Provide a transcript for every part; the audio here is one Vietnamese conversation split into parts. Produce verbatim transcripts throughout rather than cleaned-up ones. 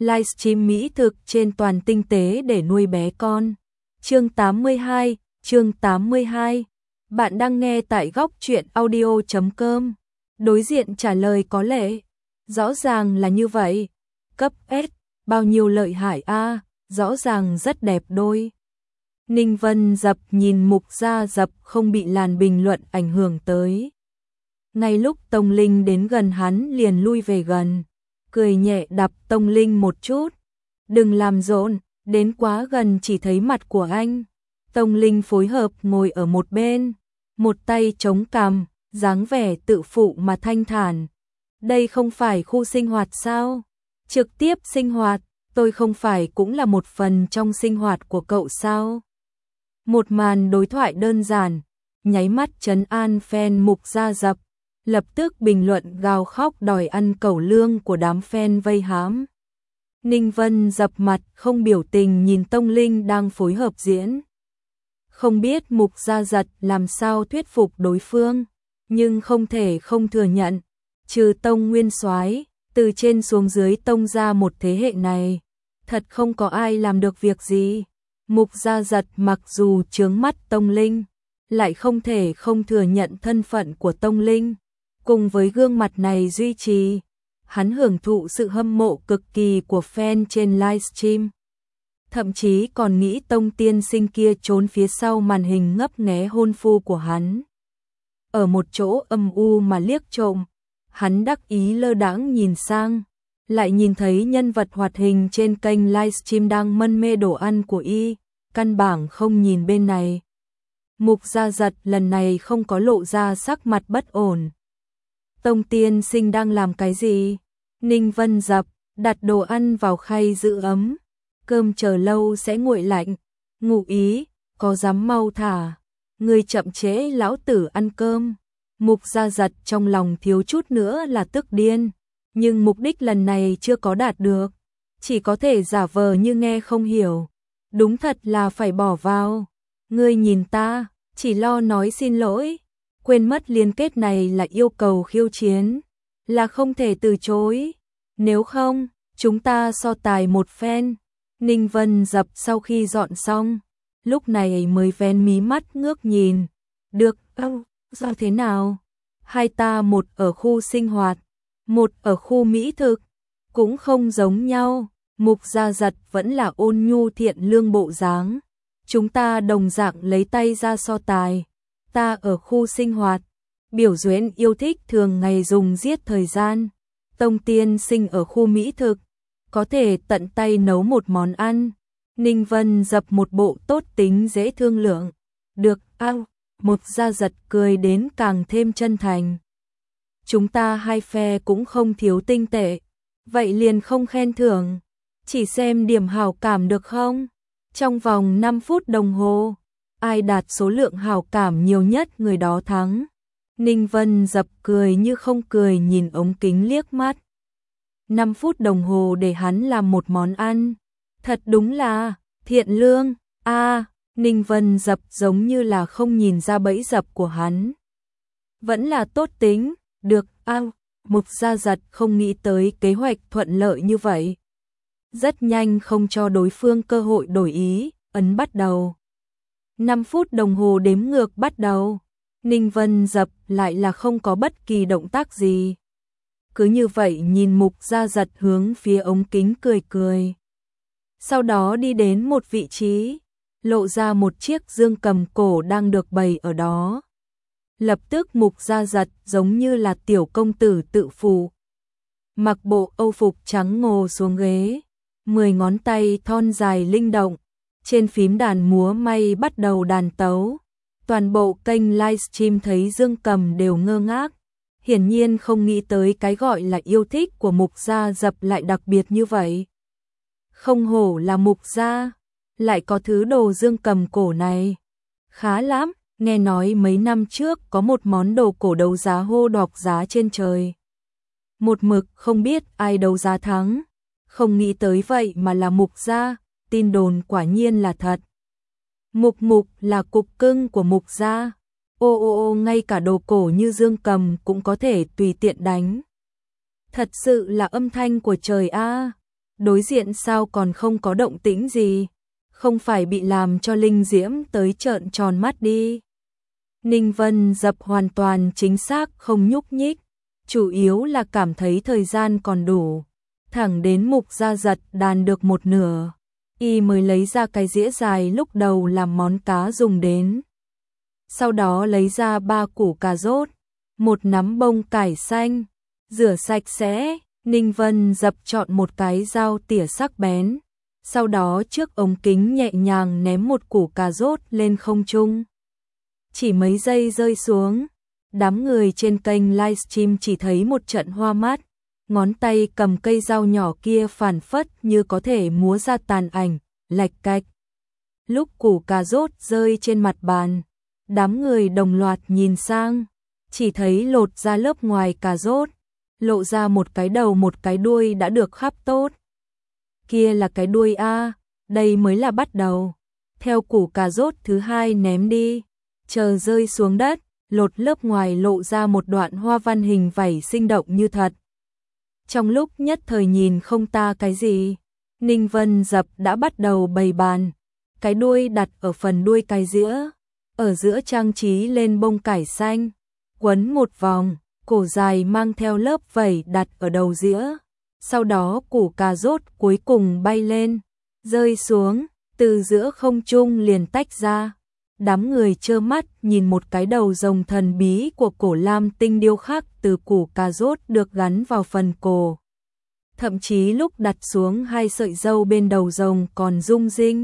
livestream mỹ thực trên toàn tinh tế để nuôi bé con. Chương tám mươi hai, chương tám mươi hai. Bạn đang nghe tại góc truyện audio chấm com. Đối diện trả lời có lẽ. Rõ ràng là như vậy. Cấp S, bao nhiêu lợi hại a, rõ ràng rất đẹp đôi. Ninh Vân Dập nhìn Mục Gia Dập không bị làn bình luận ảnh hưởng tới. Ngay lúc Tông Linh đến gần hắn liền lui về gần, cười nhẹ đập Tông Linh một chút. Đừng làm rộn, đến quá gần chỉ thấy mặt của anh. Tông Linh phối hợp ngồi ở một bên, một tay chống cằm, dáng vẻ tự phụ mà thanh thản. Đây không phải khu sinh hoạt sao? Trực tiếp sinh hoạt, tôi không phải cũng là một phần trong sinh hoạt của cậu sao? Một màn đối thoại đơn giản, nháy mắt trấn an fan Mục Gia Dập, lập tức bình luận gào khóc đòi ăn cẩu lương của đám fan vây hãm. Ninh Vân Dập mặt không biểu tình nhìn Tông Linh đang phối hợp diễn. Không biết Mục Gia Dập làm sao thuyết phục đối phương, nhưng không thể không thừa nhận, trừ Tông Nguyên Soái, từ trên xuống dưới Tông gia một thế hệ này, thật không có ai làm được việc gì. Mục Gia Dập mặc dù chướng mắt Tông Linh, lại không thể không thừa nhận thân phận của Tông Linh, cùng với gương mặt này duy trì, hắn hưởng thụ sự hâm mộ cực kỳ của fan trên livestream. Thậm chí còn nghĩ Tông tiên sinh kia trốn phía sau màn hình ngấp nghé hôn phu của hắn. Ở một chỗ âm u mà liếc trộm, hắn đắc ý lơ đãng nhìn sang, lại nhìn thấy nhân vật hoạt hình trên kênh livestream đang mân mê đồ ăn của y, căn bản không nhìn bên này. Mục Gia Dập lần này không có lộ ra sắc mặt bất ổn. Tông tiên sinh đang làm cái gì? Ninh Vân Dập đặt đồ ăn vào khay giữ ấm. Cơm chờ lâu sẽ nguội lạnh. Ngụ ý, có dám mau thả. Người chậm trễ lão tử ăn cơm. Mục Gia Dập trong lòng thiếu chút nữa là tức điên. Nhưng mục đích lần này chưa có đạt được. Chỉ có thể giả vờ như nghe không hiểu. Đúng thật là phải bỏ vào. Ngươi nhìn ta, chỉ lo nói xin lỗi. Quên mất liên kết này là yêu cầu khiêu chiến. Là không thể từ chối. Nếu không, chúng ta so tài một phen. Ninh Vân Dập sau khi dọn xong, lúc này mới vén mí mắt ngước nhìn. Được, ơ, sao thế nào? Hai ta một ở khu sinh hoạt, một ở khu mỹ thực, cũng không giống nhau. Mục Gia Dập vẫn là ôn nhu thiện lương bộ dáng. Chúng ta đồng dạng lấy tay ra so tài. Ta ở khu sinh hoạt, biểu diễn yêu thích thường ngày dùng giết thời gian. Tông tiên sinh ở khu mỹ thực, có thể tận tay nấu một món ăn. Ninh Vân Dập một bộ tốt tính dễ thương lượng. Được, ao, Mục Gia Dập cười đến càng thêm chân thành. Chúng ta hai phe cũng không thiếu tinh tệ, vậy liền không khen thưởng, chỉ xem điểm hảo cảm được không? Trong vòng năm phút đồng hồ, ai đạt số lượng hảo cảm nhiều nhất người đó thắng. Ninh Vân Dập cười như không cười nhìn ống kính liếc mắt. năm phút đồng hồ để hắn làm một món ăn. Thật đúng là thiện lương. A, à, Ninh Vân Dập giống như là không nhìn ra bẫy dập của hắn. Vẫn là tốt tính. Được, a, à, Mục Gia Dập không nghĩ tới kế hoạch thuận lợi như vậy. Rất nhanh không cho đối phương cơ hội đổi ý, ấn bắt đầu. năm phút đồng hồ đếm ngược bắt đầu. Ninh Vân Dập lại là không có bất kỳ động tác gì. Cứ như vậy nhìn Mục Gia Dập hướng phía ống kính cười cười. Sau đó đi đến một vị trí, lộ ra một chiếc dương cầm cổ đang được bày ở đó. Lập tức Mục Gia Dập giống như là tiểu công tử tự phụ. Mặc bộ âu phục trắng ngồi xuống ghế, mười ngón tay thon dài linh động, trên phím đàn múa may bắt đầu đàn tấu. Toàn bộ kênh livestream thấy dương cầm đều ngơ ngác, hiển nhiên không nghĩ tới cái gọi là yêu thích của Mục Gia Dập lại đặc biệt như vậy. Không hổ là Mục Gia, lại có thứ đồ dương cầm cổ này. Khá lắm, nghe nói mấy năm trước có một món đồ cổ đấu giá hô đọc giá trên trời. Một mực không biết ai đấu giá thắng, không nghĩ tới vậy mà là Mục Gia, tin đồn quả nhiên là thật. Mục Mục là cục cưng của Mục Gia. Ô ô ô, ngay cả đồ cổ như dương cầm cũng có thể tùy tiện đánh. Thật sự là âm thanh của trời a. đối diện sao còn không có động tĩnh gì, không phải bị làm cho linh diễm tới trợn tròn mắt đi. Ninh Vân Dập hoàn toàn chính xác không nhúc nhích, chủ yếu là cảm thấy thời gian còn đủ, thẳng đến Mục Gia Giật đàn được một nửa, y mới lấy ra cái dĩa dài lúc đầu làm món cá dùng đến. Sau đó lấy ra ba củ cà rốt, một nắm bông cải xanh, rửa sạch sẽ, Ninh Vân Dập chọn một cái dao tỉa sắc bén, sau đó trước ống kính nhẹ nhàng ném một củ cà rốt lên không trung. Chỉ mấy giây rơi xuống, đám người trên kênh livestream chỉ thấy một trận hoa mắt, ngón tay cầm cây dao nhỏ kia phản phất như có thể múa ra tàn ảnh, lạch cạch. Lúc củ cà rốt rơi trên mặt bàn, đám người đồng loạt nhìn sang, chỉ thấy lột ra lớp ngoài cà rốt, lộ ra một cái đầu một cái đuôi đã được khắp tốt. Kia là cái đuôi a, đây mới là bắt đầu. Theo củ cà rốt thứ hai ném đi, chờ rơi xuống đất, lột lớp ngoài lộ ra một đoạn hoa văn hình vảy sinh động như thật. Trong lúc nhất thời nhìn không ta cái gì, Ninh Vân Dập đã bắt đầu bày bàn, cái đuôi đặt ở phần đuôi cái dĩa, ở giữa trang trí lên bông cải xanh, quấn một vòng, cổ dài mang theo lớp vảy đặt ở đầu dĩa, sau đó củ cà rốt cuối cùng bay lên, rơi xuống, từ giữa không trung liền tách ra. Đám người trơ mắt nhìn một cái đầu rồng thần bí của cổ lam tinh điêu khắc từ củ cà rốt được gắn vào phần cổ. Thậm chí lúc đặt xuống hai sợi râu bên đầu rồng còn rung rinh.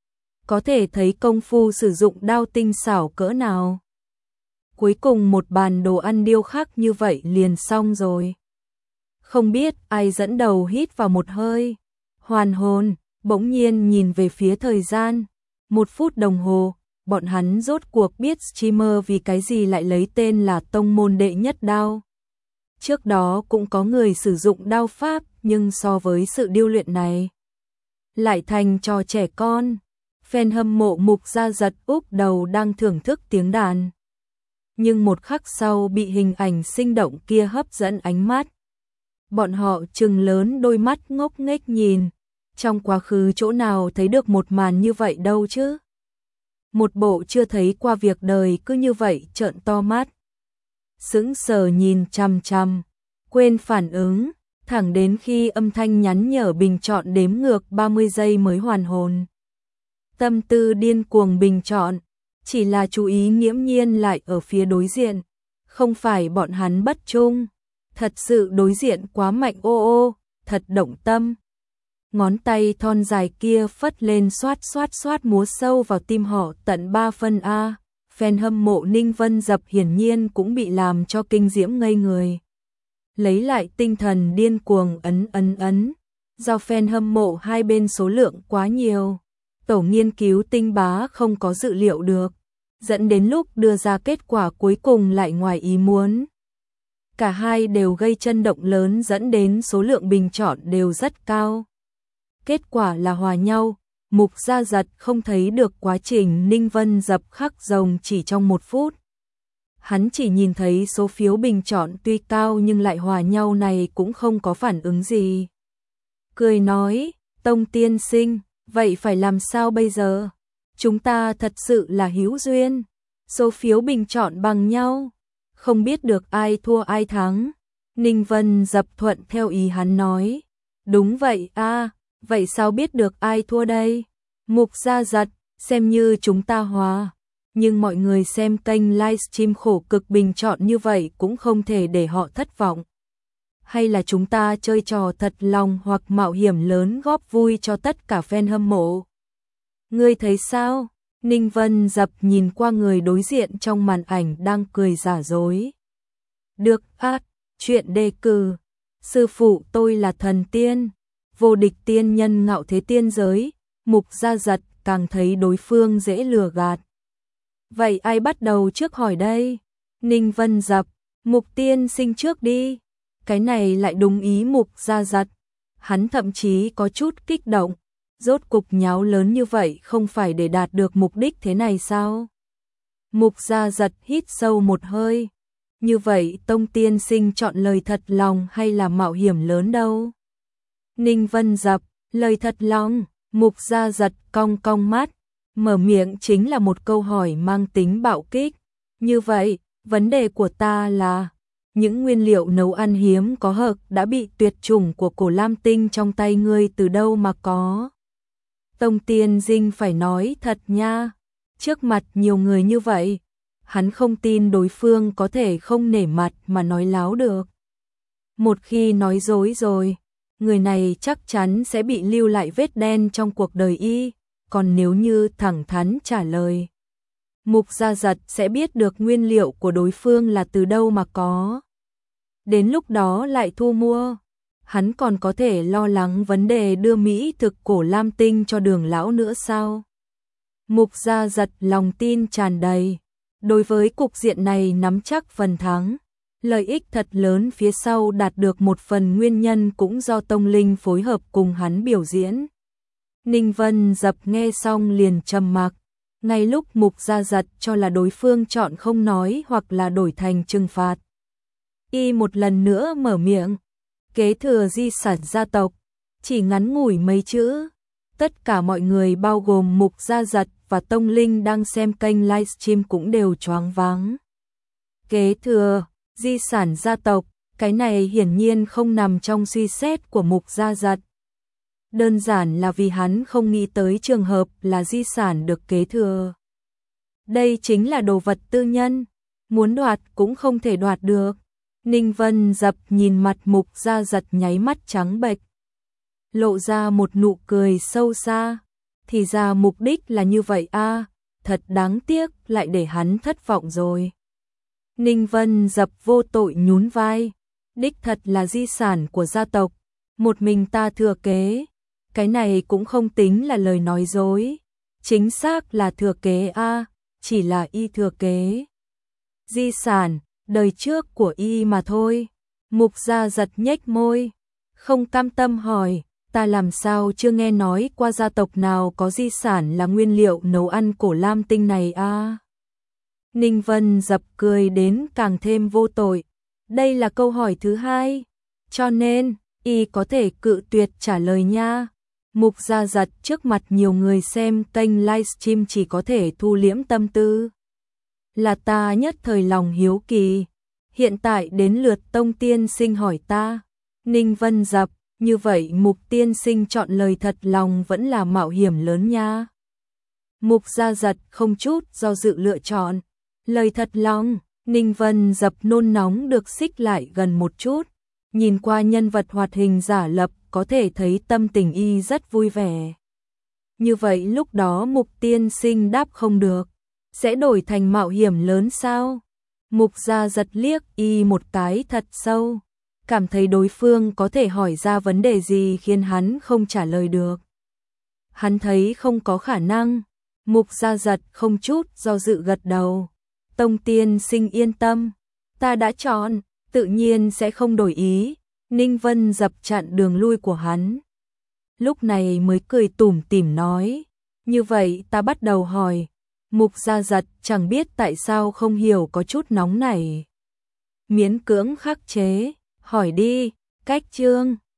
Có thể thấy công phu sử dụng đao tinh xảo cỡ nào. Cuối cùng một bàn đồ ăn điêu khắc như vậy liền xong rồi. Không biết ai dẫn đầu hít vào một hơi, hoàn hồn, bỗng nhiên nhìn về phía thời gian, một phút đồng hồ. Bọn hắn rốt cuộc biết streamer vì cái gì lại lấy tên là tông môn đệ nhất đao. Trước đó cũng có người sử dụng đao pháp, nhưng so với sự điêu luyện này, lại thành trò trẻ con. Fan hâm mộ Mục Gia Giật úp đầu đang thưởng thức tiếng đàn. Nhưng một khắc sau bị hình ảnh sinh động kia hấp dẫn ánh mắt. Bọn họ trừng lớn đôi mắt ngốc nghếch nhìn, trong quá khứ chỗ nào thấy được một màn như vậy đâu chứ. Một bộ chưa thấy qua việc đời cứ như vậy trợn to mắt. Sững sờ nhìn chằm chằm, quên phản ứng, thẳng đến khi âm thanh nhắn nhở bình chọn đếm ngược ba mươi giây mới hoàn hồn. Tâm tư điên cuồng bình chọn, chỉ là chú ý nghiễm nhiên lại ở phía đối diện, không phải bọn hắn bất trung, thật sự đối diện quá mạnh ô ô, thật động tâm. Ngón tay thon dài kia phất lên xoát xoát xoát múa sâu vào tim họ tận ba phân A. Fan hâm mộ Ninh Vân Dập hiển nhiên cũng bị làm cho kinh diễm ngây người. Lấy lại tinh thần điên cuồng ấn ấn ấn. Do fan hâm mộ hai bên số lượng quá nhiều, tổ nghiên cứu tinh bá không có dự liệu được, dẫn đến lúc đưa ra kết quả cuối cùng lại ngoài ý muốn. Cả hai đều gây chấn động lớn dẫn đến số lượng bình chọn đều rất cao. Kết quả là hòa nhau, Mục Gia Giật không thấy được quá trình Ninh Vân Dập khắc rồng chỉ trong một phút. Hắn chỉ nhìn thấy số phiếu bình chọn tuy cao nhưng lại hòa nhau này cũng không có phản ứng gì. Cười nói, Tông tiên sinh, vậy phải làm sao bây giờ? Chúng ta thật sự là hữu duyên, số phiếu bình chọn bằng nhau, không biết được ai thua ai thắng. Ninh Vân Dập thuận theo ý hắn nói, đúng vậy a. À, vậy sao biết được ai thua đây? Mục Gia Giật, xem như chúng ta hòa. Nhưng mọi người xem kênh livestream khổ cực bình chọn như vậy cũng không thể để họ thất vọng. Hay là chúng ta chơi trò thật lòng hoặc mạo hiểm lớn góp vui cho tất cả fan hâm mộ? Ngươi thấy sao? Ninh Vân Dập nhìn qua người đối diện trong màn ảnh đang cười giả dối. Được át, chuyện đề cử. Sư phụ tôi là thần tiên. Vô địch tiên nhân ngạo thế tiên giới, Mục Gia Giật càng thấy đối phương dễ lừa gạt. Vậy ai bắt đầu trước hỏi đây? Ninh Vân Dập, Mục tiên sinh trước đi. Cái này lại đúng ý Mục Gia Giật. Hắn thậm chí có chút kích động. Rốt cục nháo lớn như vậy không phải để đạt được mục đích thế này sao? Mục Gia Giật hít sâu một hơi. Như vậy Tông tiên sinh chọn lời thật lòng hay là mạo hiểm lớn đâu? Ninh Vân Dập, lời thật lòng. Mục Gia Giật cong cong mắt, mở miệng chính là một câu hỏi mang tính bạo kích. Như vậy, vấn đề của ta là, những nguyên liệu nấu ăn hiếm có hậc đã bị tuyệt chủng của Cổ Lam Tinh trong tay ngươi từ đâu mà có? Tông Tiên Dinh phải nói thật nha, trước mặt nhiều người như vậy, hắn không tin đối phương có thể không nể mặt mà nói láo được. Một khi nói dối rồi, người này chắc chắn sẽ bị lưu lại vết đen trong cuộc đời y, còn nếu như thẳng thắn trả lời, Mục Gia Giật sẽ biết được nguyên liệu của đối phương là từ đâu mà có. Đến lúc đó lại thu mua, hắn còn có thể lo lắng vấn đề đưa Mỹ thực Cổ Lam Tinh cho Đường lão nữa sao? Mục Gia Giật lòng tin tràn đầy, đối với cục diện này nắm chắc phần thắng. Lợi ích thật lớn phía sau đạt được một phần nguyên nhân cũng do Tông Linh phối hợp cùng hắn biểu diễn. Ninh Vân Dập nghe xong liền trầm mặc, ngay lúc Mục Gia Giật cho là đối phương chọn không nói hoặc là đổi thành trừng phạt. Y một lần nữa mở miệng, kế thừa di sản gia tộc, chỉ ngắn ngủi mấy chữ. Tất cả mọi người bao gồm Mục Gia Giật và Tông Linh đang xem kênh livestream cũng đều choáng váng. Kế thừa di sản gia tộc, cái này hiển nhiên không nằm trong suy xét của Mục Gia Giật. Đơn giản là vì hắn không nghĩ tới trường hợp là di sản được kế thừa. Đây chính là đồ vật tư nhân, muốn đoạt cũng không thể đoạt được. Ninh Vân Dập nhìn mặt Mục Gia Giật nháy mắt trắng bệch, lộ ra một nụ cười sâu xa. Thì ra mục đích là như vậy a, à, thật đáng tiếc lại để hắn thất vọng rồi. Ninh Vân Dập vô tội nhún vai, đích thật là di sản của gia tộc, một mình ta thừa kế. Cái này cũng không tính là lời nói dối, chính xác là thừa kế a, à, chỉ là y thừa kế di sản đời trước của y mà thôi. Mục Gia Giật nhếch môi, không cam tâm hỏi, ta làm sao chưa nghe nói qua gia tộc nào có di sản là nguyên liệu nấu ăn Cổ Lam Tinh này a? À? Ninh Vân Dập cười đến càng thêm vô tội. Đây là câu hỏi thứ hai, cho nên y có thể cự tuyệt trả lời nha. Mục Gia Giật trước mặt nhiều người xem kênh livestream chỉ có thể thu liễm tâm tư. Là ta nhất thời lòng hiếu kỳ, hiện tại đến lượt Tông Tiên Sinh hỏi ta. Ninh Vân Dập, như vậy Mục Tiên Sinh chọn lời thật lòng vẫn là mạo hiểm lớn nha. Mục Gia Giật không chút do dự lựa chọn lời thật lòng. Ninh Vân Dập nôn nóng được xích lại gần một chút, nhìn qua nhân vật hoạt hình giả lập có thể thấy tâm tình y rất vui vẻ. Như vậy lúc đó Mục Tiên Sinh đáp không được, sẽ đổi thành mạo hiểm lớn sao? Mục Gia Giật liếc y một cái thật sâu, cảm thấy đối phương có thể hỏi ra vấn đề gì khiến hắn không trả lời được. Hắn thấy không có khả năng. Mục Gia Giật không chút do dự gật đầu. Tông Tiên Sinh yên tâm, ta đã chọn, tự nhiên sẽ không đổi ý. Ninh Vân Dập chặn đường lui của hắn, lúc này mới cười tủm tỉm nói, như vậy ta bắt đầu hỏi. Mục Gia Giật chẳng biết tại sao không hiểu có chút nóng nảy, miễn cưỡng khắc chế, hỏi đi. Cách chương